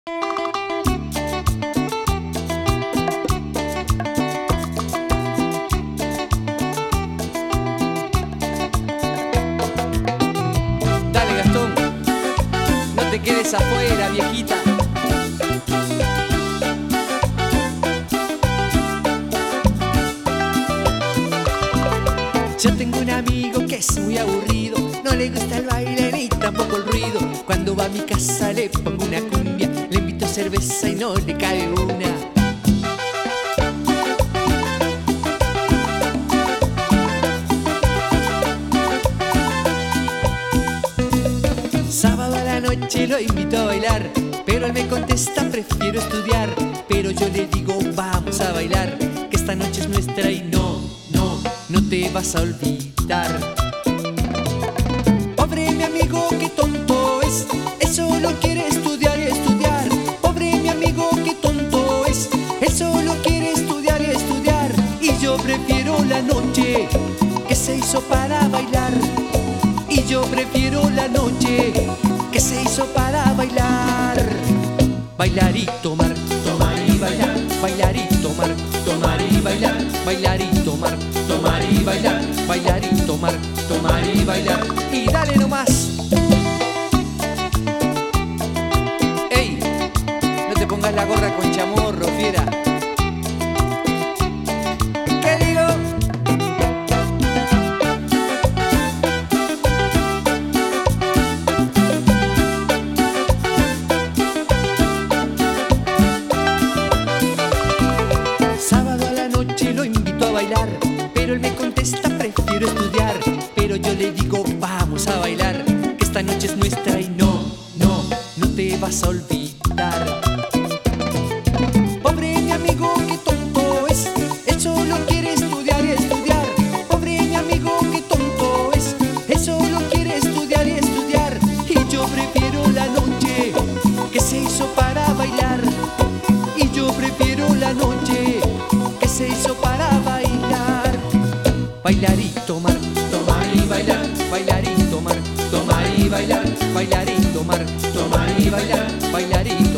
Dale, Gastón, no te quedes afuera, viejita. Yo tengo un amigo que es muy aburrido, no le gusta el baile ni tampoco el ruido. Cuando va a mi casa le pongo una cumbia, le invito cerveza y no le cae una. Sábado a la noche lo invito a bailar, pero él me contesta prefiero estudiar. Pero yo le digo vamos a bailar, que esta noche es nuestra y no te vas a olvidar. Pobre mi amigo, qué tonto es, él solo quiere estudiar y estudiar. Pobre mi amigo, qué tonto es, él solo quiere estudiar y estudiar. Y yo prefiero la noche que se hizo para bailar. Y yo prefiero la noche que se hizo para bailar. Bailar y tomar, tomar y bailar. Bailar y tomar, tomar y bailar. Bailar y tomar, tomar y bailar. Bailar y tomar, tomar y bailar. Y dale nomás. Ey, no te pongas la gorra con chamorro, fiera. ¿Qué digo? Sábado a la noche lo invito a bailar, pero él me contesta prefiero estudiar. Pero yo le digo vamos a bailar, que esta noche es nuestra y no te vas a olvidar. Pobre mi amigo, qué tonto es, él solo quiere estudiar y estudiar. Pobre mi amigo, qué tonto es, él solo quiere estudiar y estudiar. Y yo prefiero la noche que se hizo para bailar. Y yo prefiero la noche que se hizo para bailar. Bailar y tomar, tomar y bailar. Bailar y tomar, tomar y bailar. Bailar y tomar, tomar y bailar. Bailar y